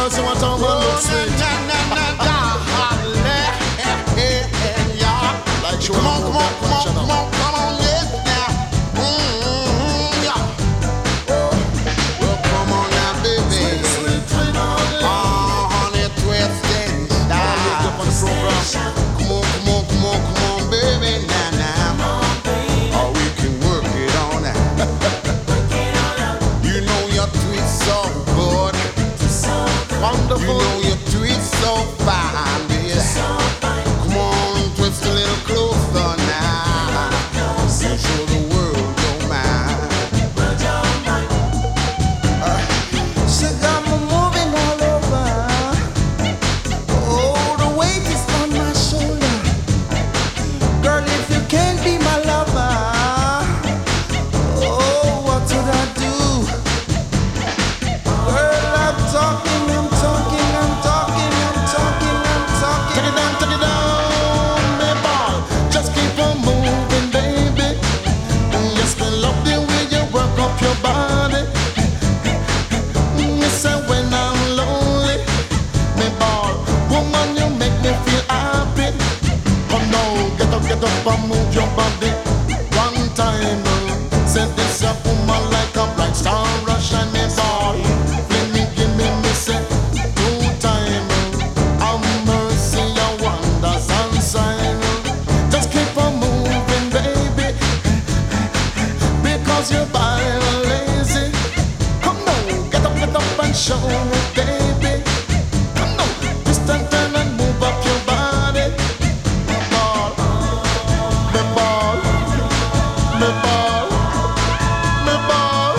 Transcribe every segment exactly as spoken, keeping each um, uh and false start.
girl, so what time man look sweet. Na na na na, holla, eh eh yeah. Like you Come on, wanna come on, go come on, back, shut come up. on, come on, yes now. Mm-hmm, yeah. Well, come on now, baby. Sweet, sweet, sweet, darling. Oh, honey, twist and I'll lift up on the program. style. Come on, come on, come on, come on, baby, now, now. Oh, we can work it on now. You know your twist so good. Wonderful. You know your twist so fine, baby. Come on, twist a little closer now. You show the world your mind. She got me moving all over. Oh, the weight is on my shoulder. Girl, if you can't be my lover, oh, what should I do? Girl, I'm talking, I'm talking, I'm talking, I'm talking, I'm talking. Take it down, take it down, me ball. Just keep on moving, baby. Yes, me love the way you work up your body. Me say when I'm lonely, me ball. Woman, you make me feel happy. Come now, get up, get up and move your body. One time, uh, say this a woman like a bright star, rush and me ball. Let me give me me say two time. uh, Have mercy, your wonders and sign. Just keep on moving, baby, because you're body lazy. Come now, get up, get up and show me, baby. Come now, twist and turn and move up your body. Me ball, me ball, me ball, me ball.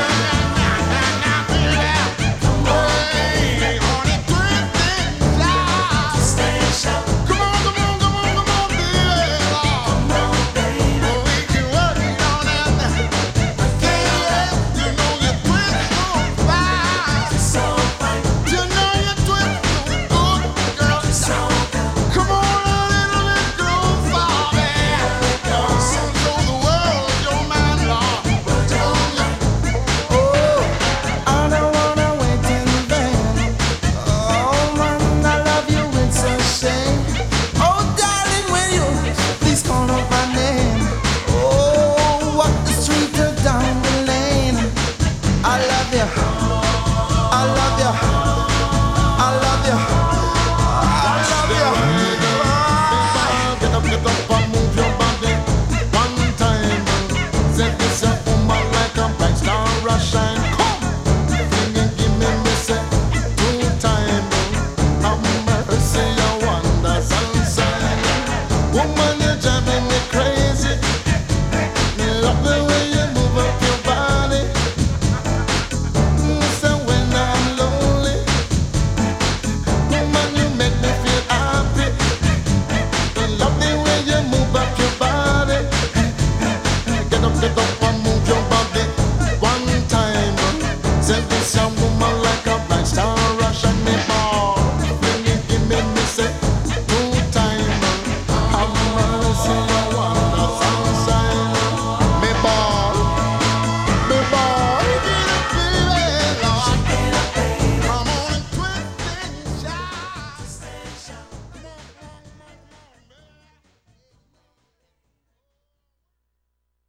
I don't wanna wait in vain. Oh man, I love you, it's a shame. Oh darling, will you please call out my name? Oh, walk the street or down the lane. I love you.